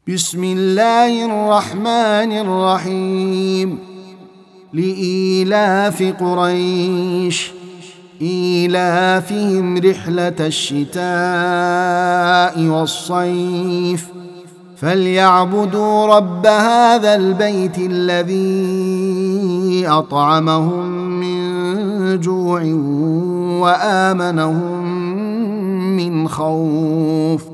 بسم الله الرحمن الرحيم. لإيلاف قريش إيلافهم رحلة الشتاء والصيف فليعبدوا رب هذا البيت الذي أطعمهم من جوع وآمنهم من خوف.